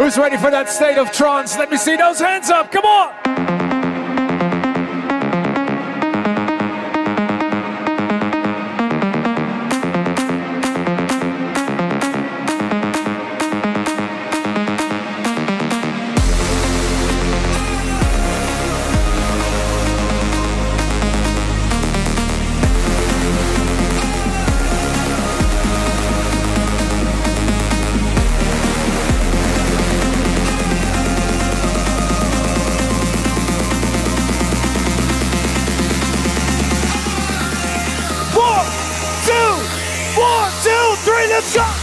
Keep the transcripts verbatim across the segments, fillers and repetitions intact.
Who's ready for that state of trance? Let me see those hands up, come on! Let's go!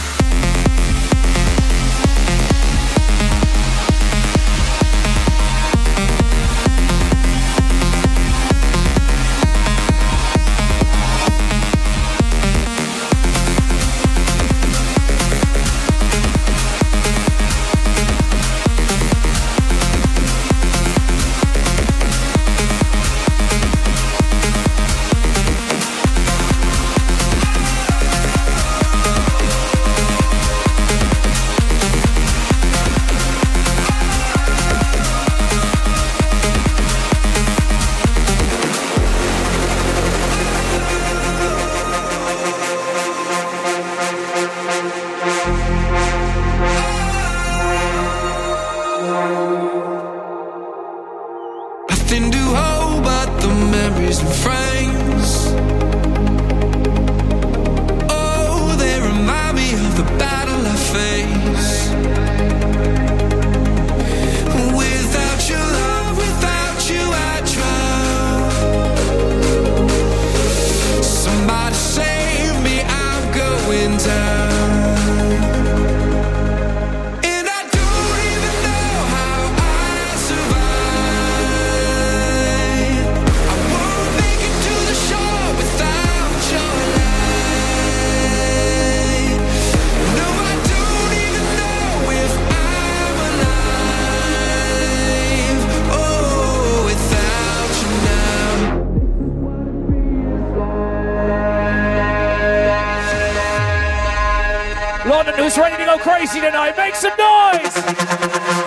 Who's ready to go crazy tonight? Make some noise!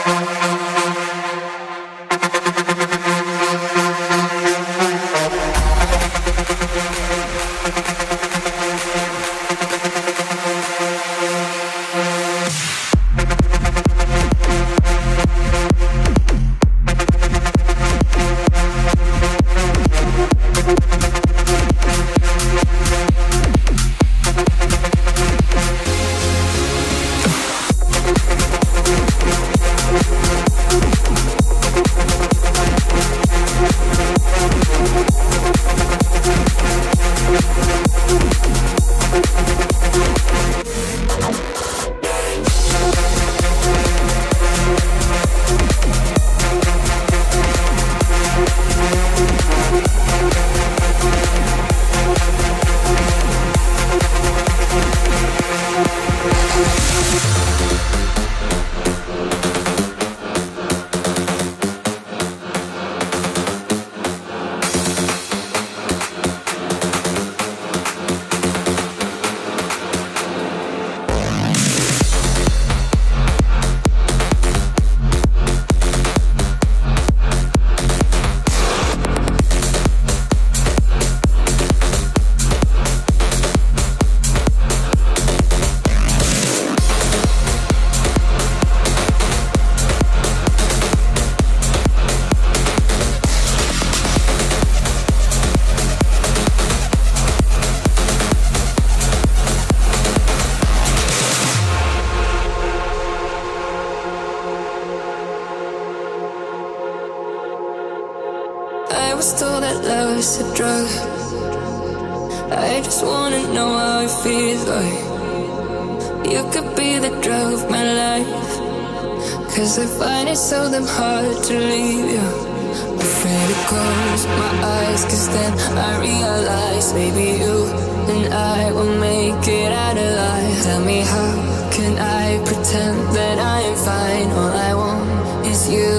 So damn hard to leave you. Afraid to close my eyes, cause then I realize maybe you and I will make it out alive. Tell me, how can I pretend that I am fine? All I want is you.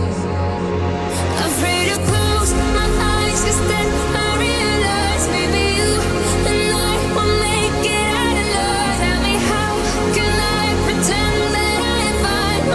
Afraid to close my eyes, cause then I realize maybe you and I will make it out alive. Tell me, how can I pretend that I am fine?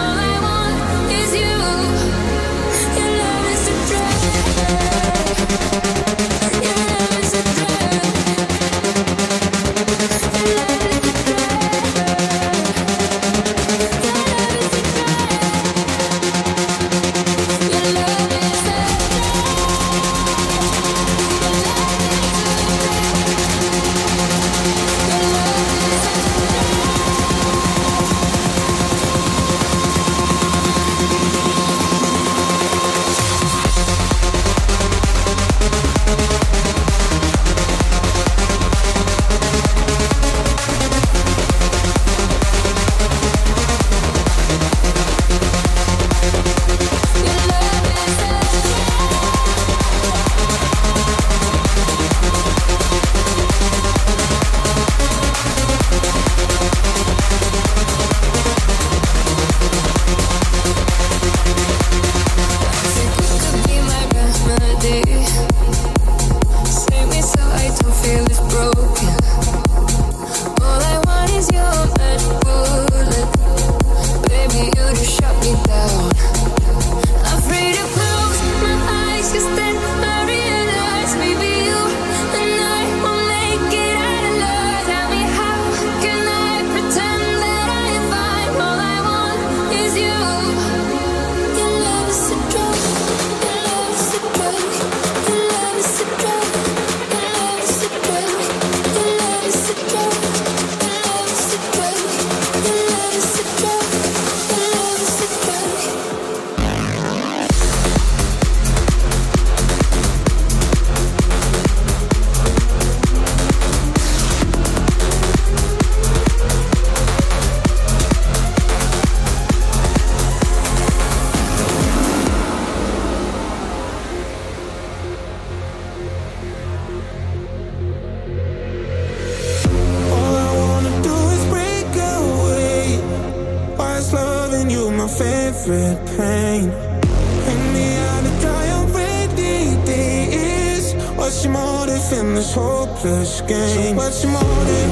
my favorite pain. Hang me out to dry already. This what's your motive in this hopeless game? So what's your motive?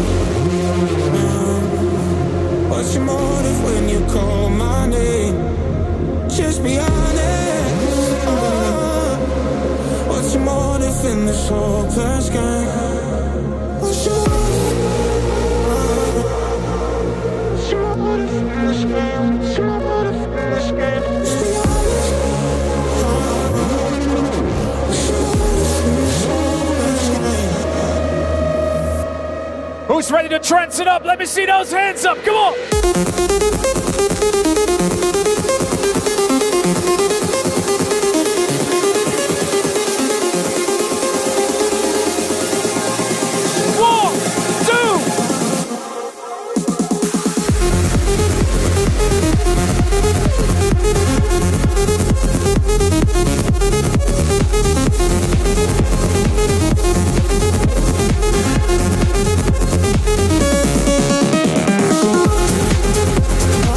Mm. What's your motive when you call my name? Just be honest. Oh. What's your motive in this hopeless game? What's your motive? What's your motive in this game? What's your motive in this game? Just be honest. What's your motive in this hopeless game? Who's ready to trance it up? Let me see those hands up. Come on. Oh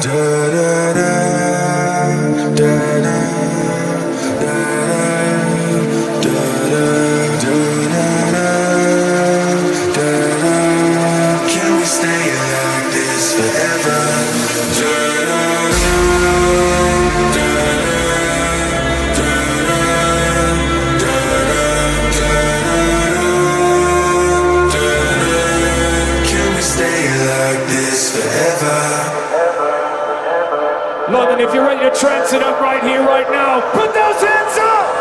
London, if you're ready to trance it up right here, right now, put those hands up!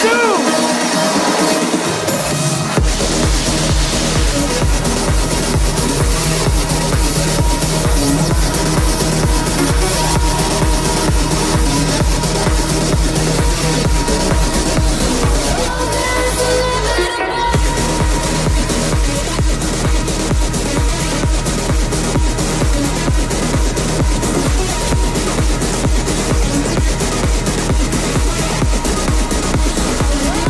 We'll be right back.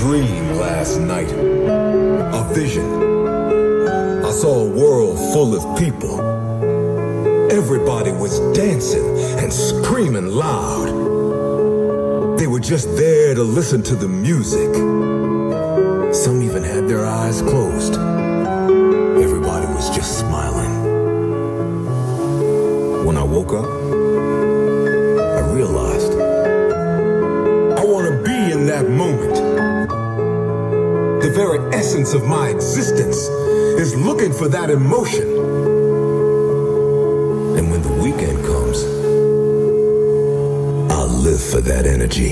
dream last night. A vision. I saw a world full of people. Everybody was dancing and screaming loud. They were just there to listen to the music. Some even had their eyes closed. Everybody was just smiling. When I woke up, I realized I want to be in that moment. The very essence of my existence is looking for that emotion. And when the weekend comes, I'll live for that energy.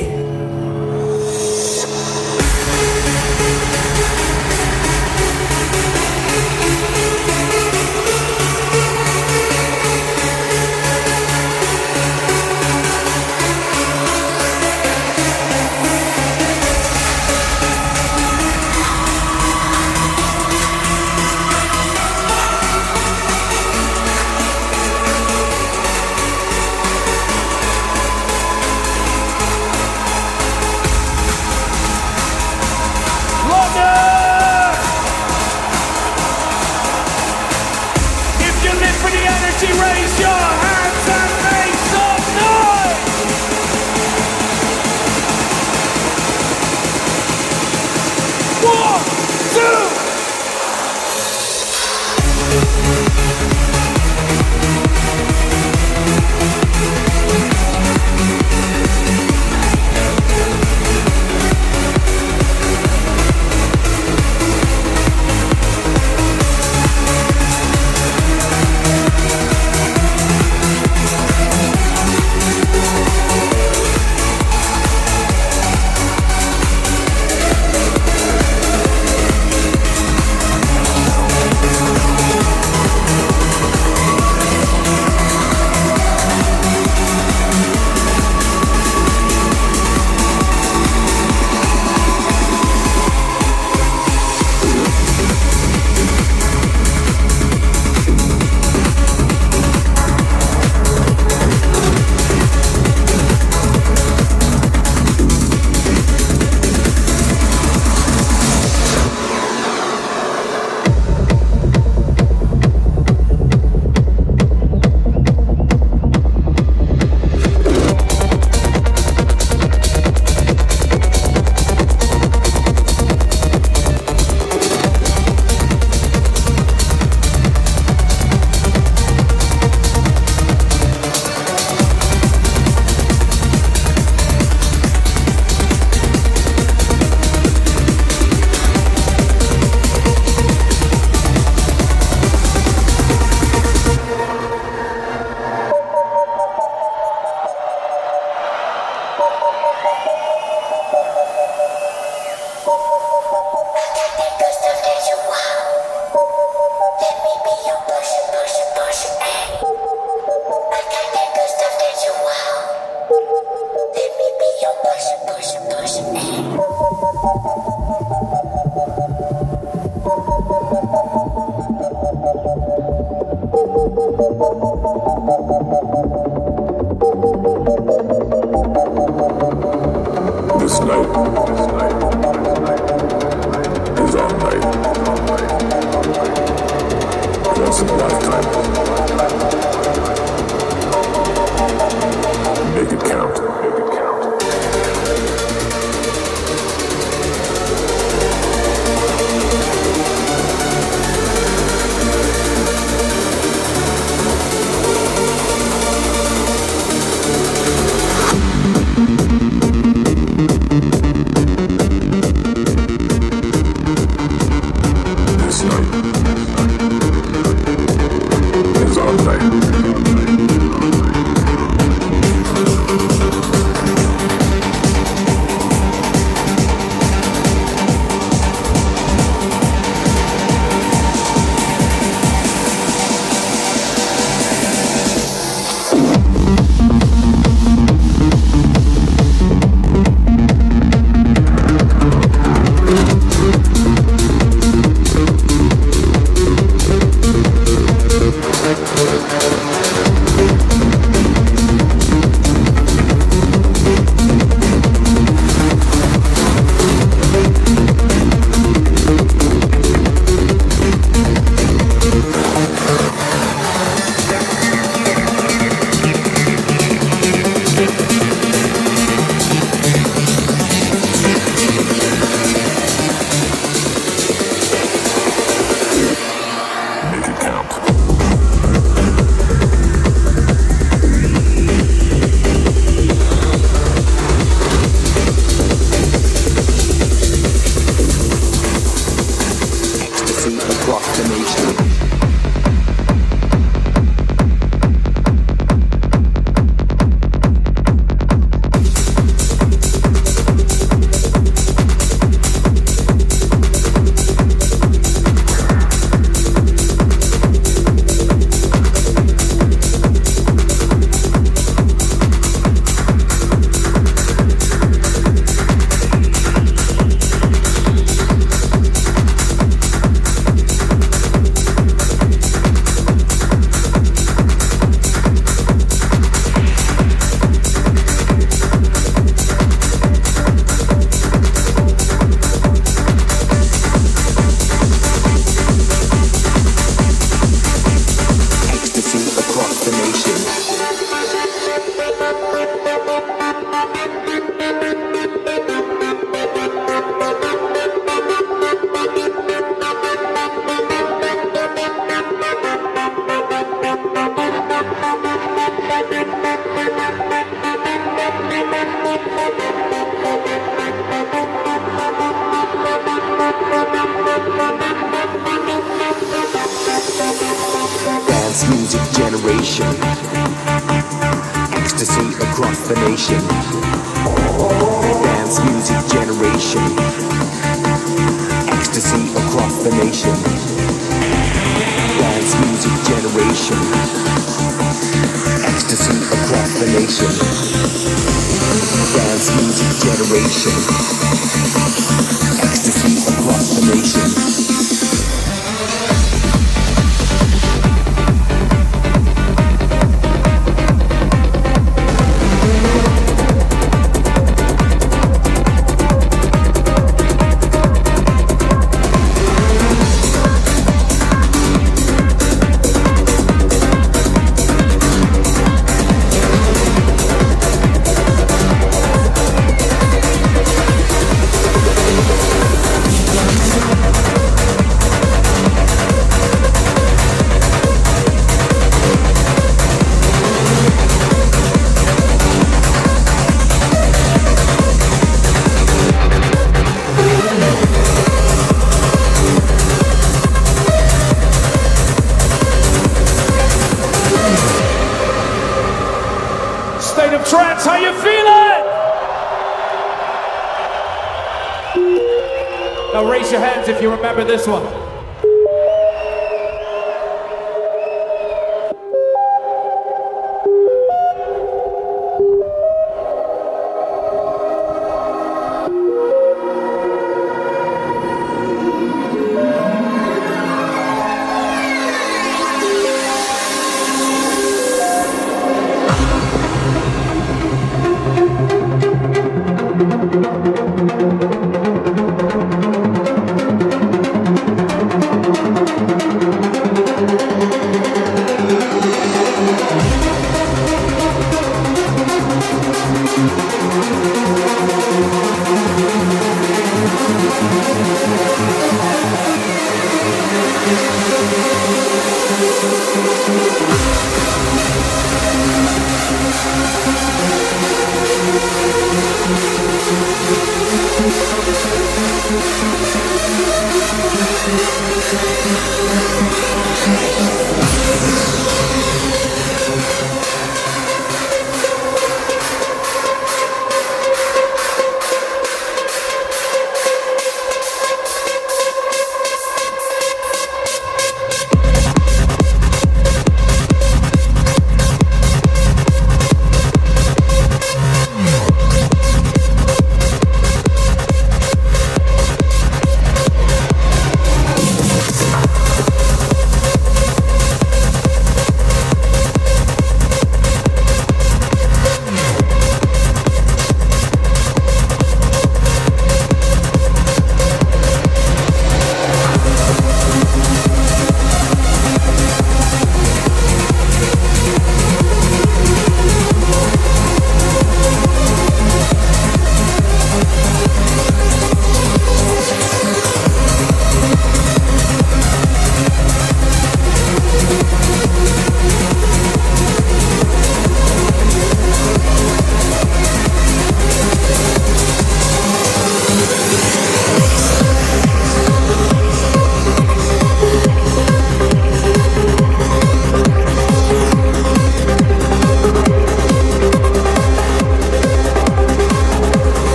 Trance, how you feeling? Now raise your hands if you remember this one.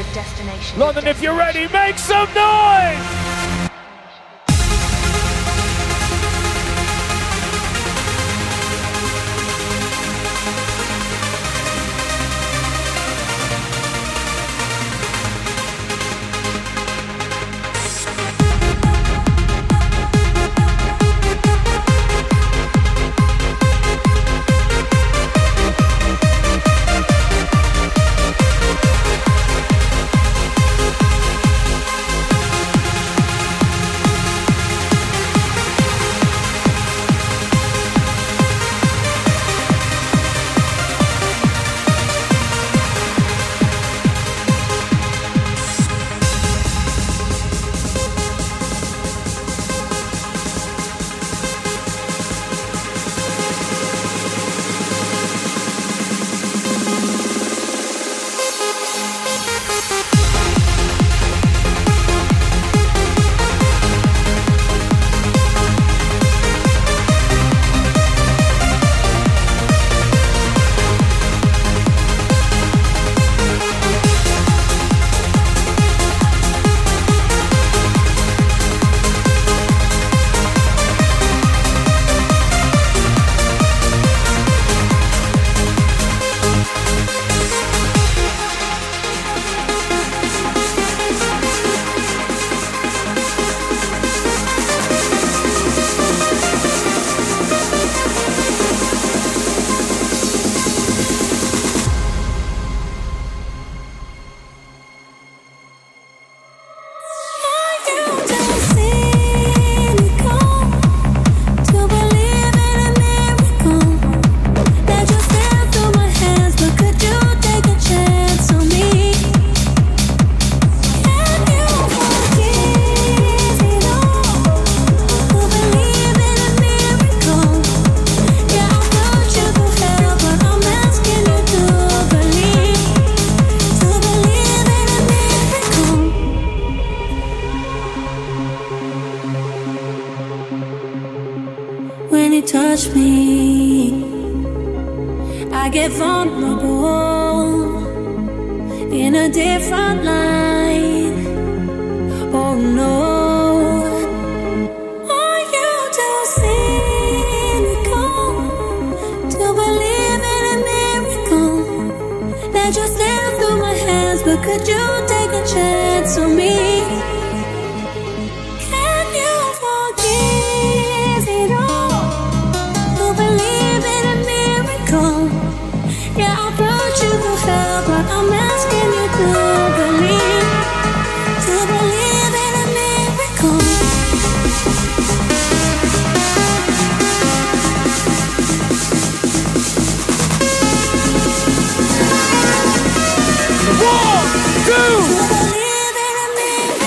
destination. London, if you're ready, make some noise! When you touch me, I get vulnerable in a different light. Oh no, are you too cynical to believe in a miracle that just slipped through my hands? But could you take a chance on me? Can you forgive it all? Believe in a miracle. Yeah, I brought you to hell, but I'm asking you to believe, to believe in a miracle. One, two. To believe in a miracle.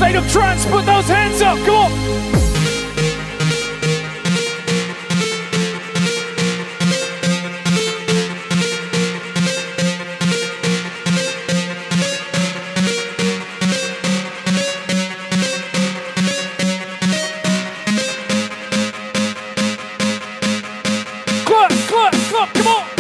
State of trance, put those hands up, come on. Clap, clap, clap, come on.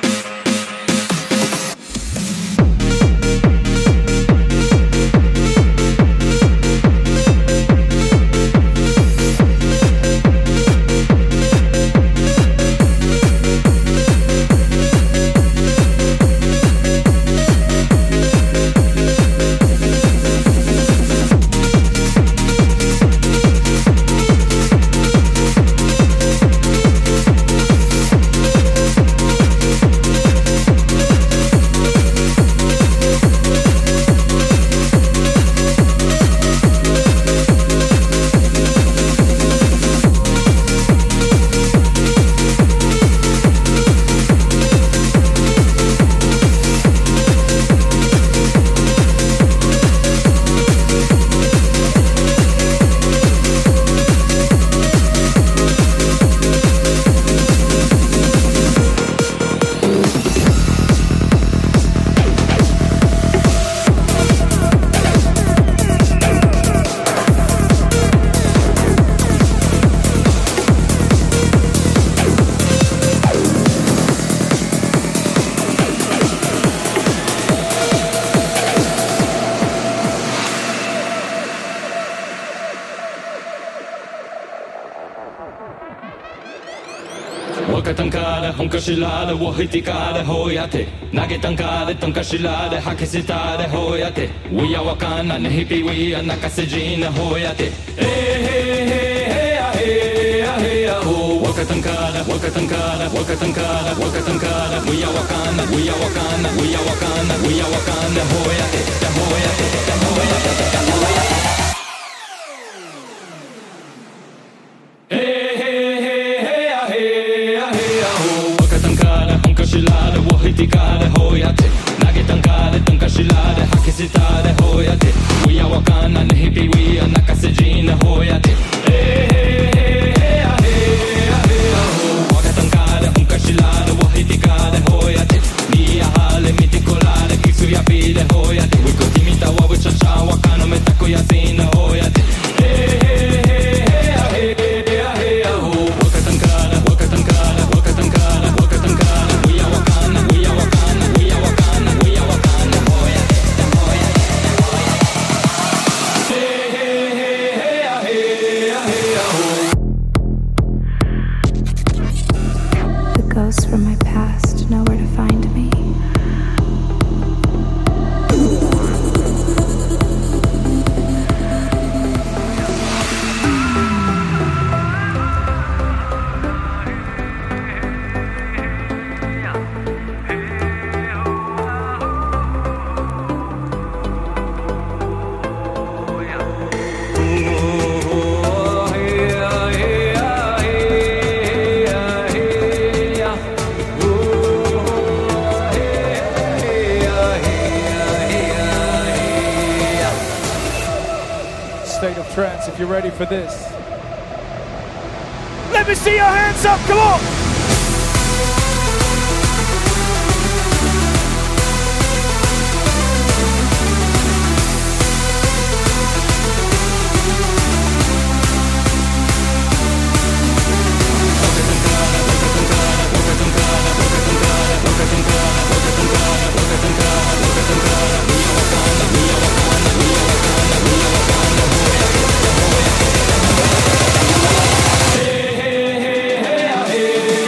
若たんかで本かしらでおひてかでほうやって投げたんかでとんかしらで吐きせたでほうやって We are わかんなねひぴ We are 泣かせじなほうやってえへへへやへやへやほ若たんかで若たんかで若たんかで若たんかで We are わかんな We are わかんな We are わかんな We are わかんなほうやってほうやってほうやってほうやって投げたんかでとんかしらで吐きせたでほうやって We are わかんなねひぴ We are 泣かせじなほうやってえへへへやへやへやほわかたんかで本かしらでおひてかでほうやってにやはれみてこらでキスやぴでほうやって We could 君たわうちゃちゃわかのめたくやしなほうやってえへへへやへやへやほわかたんかでわかたんかでわかたんかでわかたんかで We are わかんな We are わかんな We are わかんな We are わかんなほうやってほうやってほうやってへへへへやへやへやほ The ghosts from my past know where to find me. State of trance, if you're ready for this. Let me see your hands up, come on! Hey, hey, hey, hey, hey, hey.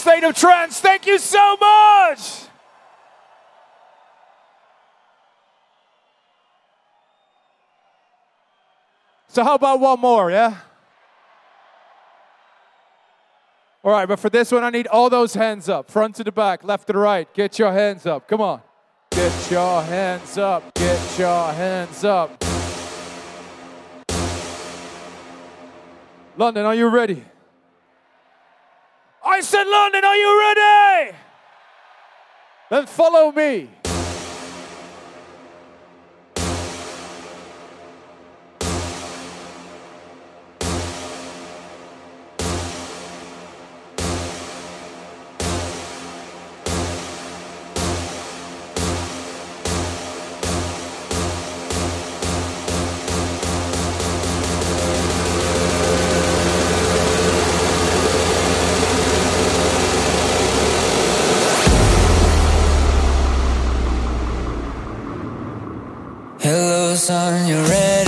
State of Trance. Thank you so much. So how about one more, yeah? All right, but for this one, I need all those hands up. Front to the back, left to the right. Get your hands up. Come on. Get your hands up. Get your hands up. London, are you ready? I said, London, are you ready? Then follow me. Hello, son, you ready?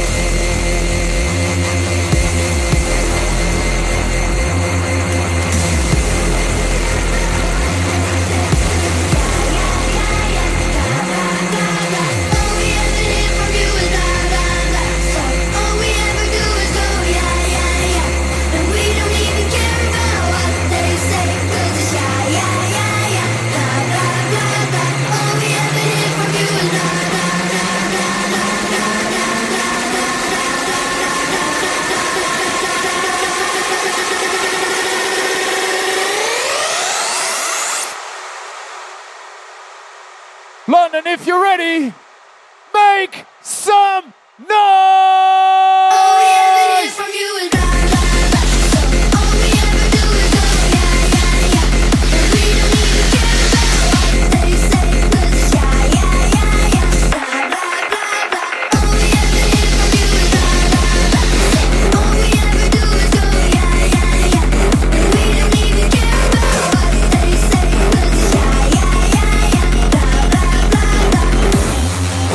London, if you're ready, make some noise! All we ever hear from you is blah, blah, blah. So all we ever do is go, yeah, yeah, yeah. And we don't even care about what they say, 'cause it's yeah, yeah, yeah, yeah. Blah, blah, blah, blah. All we ever hear from you is blah, blah, blah. So all we ever do is go, yeah, yeah, yeah. And we don't even care about what they say, 'cause it's yeah, yeah, yeah, yeah. Blah, blah, blah, blah.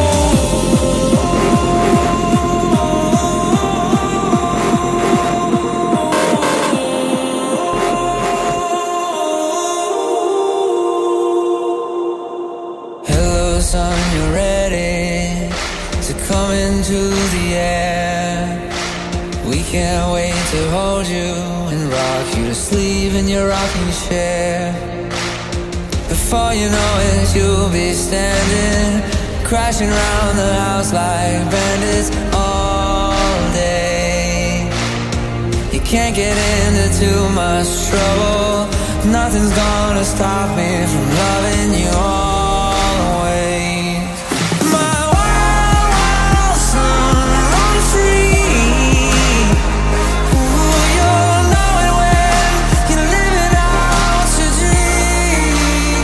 Hello, son, you ready to come into the air? We can't wait to hold you and rock you to sleep in your rocking chair. Before you know it, you'll be standing, crashing around the house like bandits all day. You can't get into too much trouble. Nothing's gonna stop me from loving you always. My wild, wild son, run free. Ooh, you'll know it when you're living out your dream.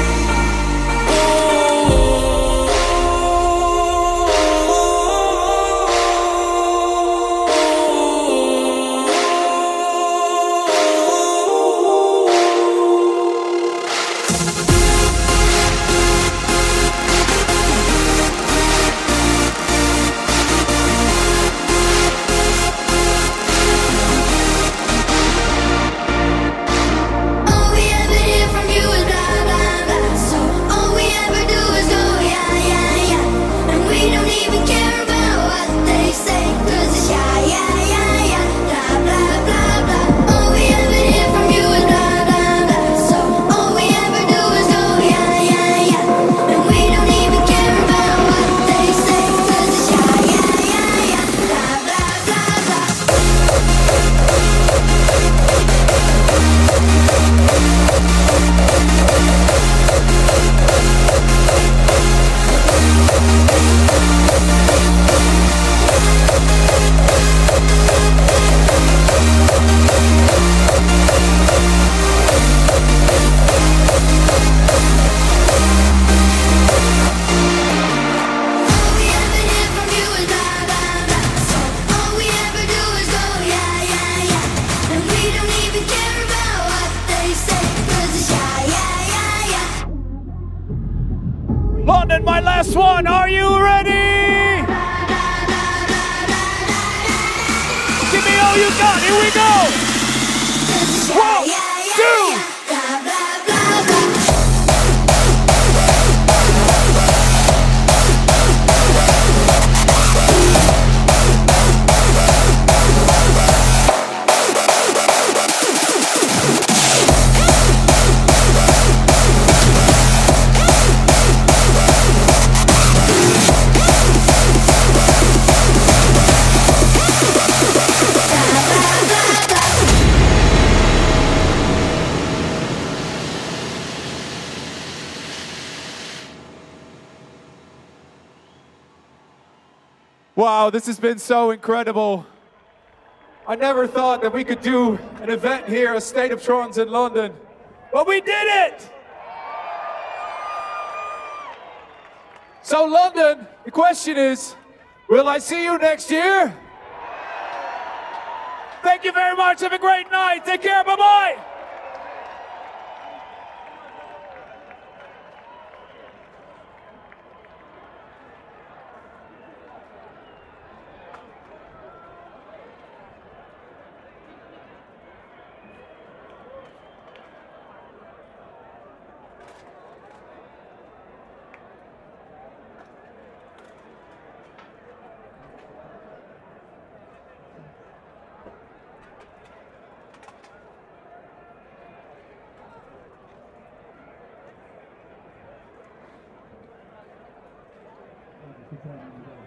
All we ever hear from you is blah, blah, blah. So all we ever do is go, yeah, yeah, yeah. And we don't even care about what they say, 'cause it's yeah, yeah, yeah, yeah. Blah, blah, blah, blah. All we ever hear from you is blah, blah, blah. So all we ever do is go, yeah, yeah, yeah. And we don't even care about what they say, 'cause it's yeah, yeah, yeah, yeah. Blah, blah, blah, blah. All we ever hear from you is blah, blah, blah. So all we ever do is go, yeah, yeah, yeah. And we don't even care about what they say, 'cause it's yeah, yeah, yeah, yeah. London, my last one. Are you ready? Give me all you got. Here we go. 'Cause it's One, yeah, yeah, two, yeah. Wow, this has been so incredible. I never thought that we could do an event here, a State of Trance in London, but we did it! So London, the question is, will I see you next year? Thank you very much, have a great night, take care, bye-bye! Thank you.